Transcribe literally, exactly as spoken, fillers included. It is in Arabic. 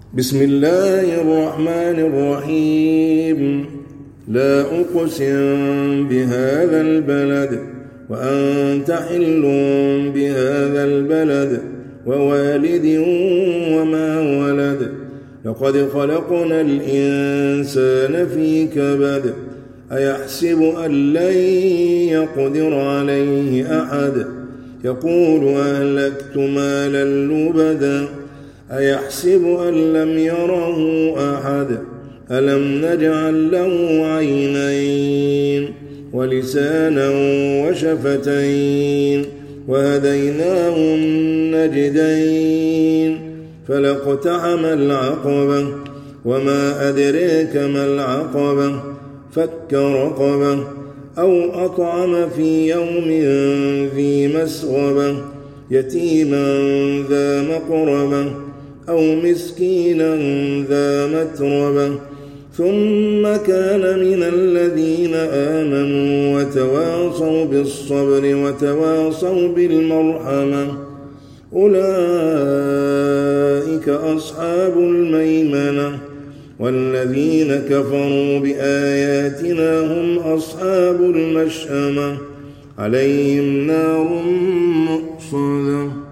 بسم الله الرحمن الرحيم. لا أقسم بهذا البلد وأنت حل بهذا البلد ووالد وما ولد. لقد خلقنا الإنسان في كبد. أيحسب أن لن يقدر عليه أحد. يقول أهلكت مالا لبدا. أيحسب أن لم يره أحد. ألم نجعل له عينين ولسانا وشفتين وهديناه النجدين. فلاقتحم العقبة وما أدريك ما العقبة. فك رقبة أو أطعم في يوم ذي مسغبة يتيما ذا مقربة أو مسكينا ذا متربة ثم كان من الذين آمنوا وتواصوا بالصبر وتواصوا بالمرحمة أولئك أصحاب الميمنة. والذين كفروا بآياتنا هم أصحاب المشأمة عليهم نار مؤصدة.